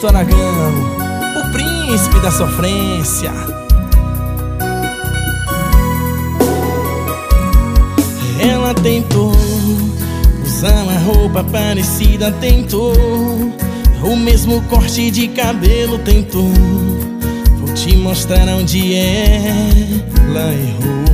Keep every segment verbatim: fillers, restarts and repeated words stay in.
Roberto Aragão, o príncipe da sofrência. Ela tentou usar uma roupa parecida, tentou o mesmo corte de cabelo, tentou. Vou te mostrar onde ela errou.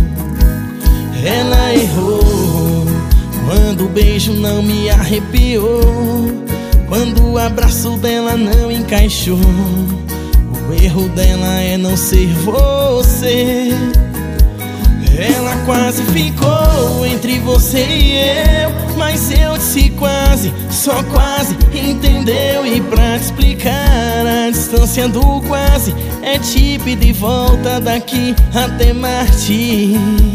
Ela errou quando o beijo não me arrepiou, quando o abraço dela não encaixou. O erro dela é não ser você. Ela quase ficou entre você e eu, mas eu disse quase, só quase, entendeu? E pra te explicar, a distância do quase é tipo de volta daqui até Marte.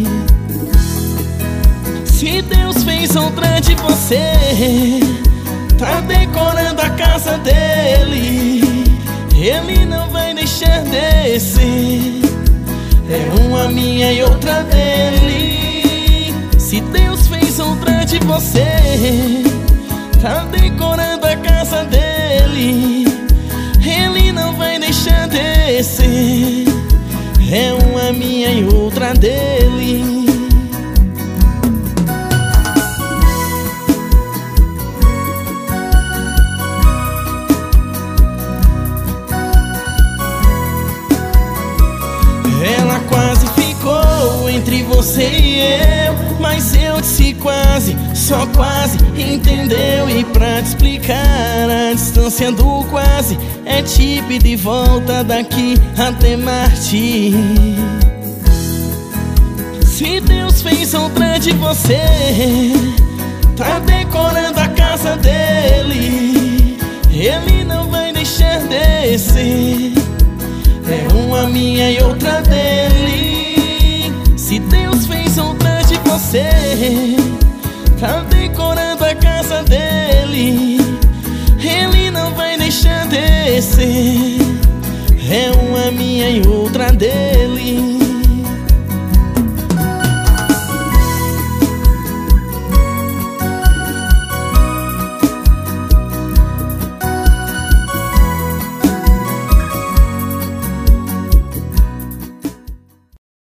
Se Deus fez outra de você, tá decorando a casa dele, ele não vai deixar descer. É uma minha e outra dele. Se Deus fez outra de você, tá decorando a casa dele, ele não vai deixar descer. É uma minha e outra dele. Ela quase ficou entre você e eu, mas eu disse quase, só quase, entendeu? E pra te explicar, a distância do quase é tipo de volta daqui até Marte. Se Deus fez outra de você, tá decorando a casa dele, ele não vai deixar descer. É uma minha e outra dele. Se Deus fez outra de você, tá decorando a casa dele, ele não vai deixar descer. É uma minha e outra dele.